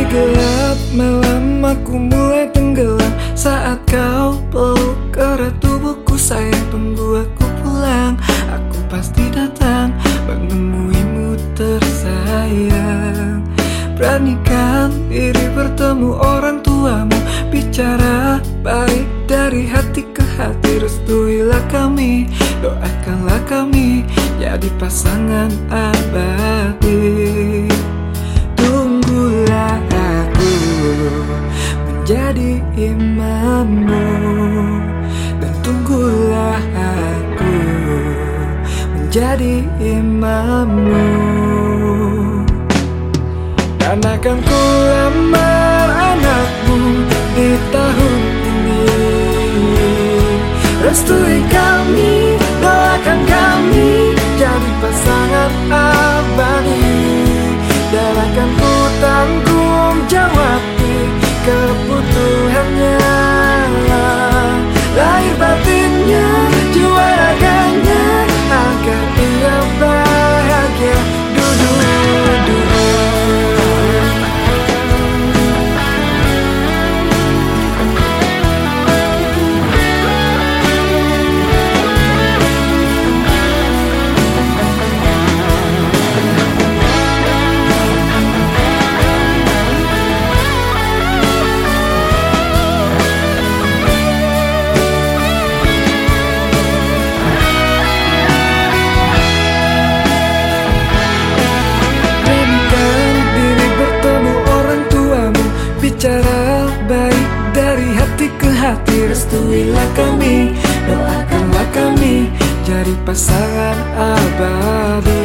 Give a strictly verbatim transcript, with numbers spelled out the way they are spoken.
gelap malam aku mulai tenggelam saat kau peluk erat tubuhku. Sayang, tunggu aku pulang, aku pasti datang menemuimu tersayang. Beranikan diri bertemu orang tuamu, bicara baik dari hati ke hati. Restuilah kami, doakanlah kami jadi pasangan abadi. Tunggulah aku menjadi imammu, dan tunggulah aku menjadi imammu. Dan akan ku lamar anakmu di tahun ini. Restui kami, doakan kami jadi pasangan abadi. Dan akan ku tanggung jawab kebutuhannya, lahir batinnya, jiwa raganya, agar ia bahagia. Dudu, dudu. Bicara baik dari hati ke hati. Restuilah kami, doakanlah kami jadi pasangan abadi.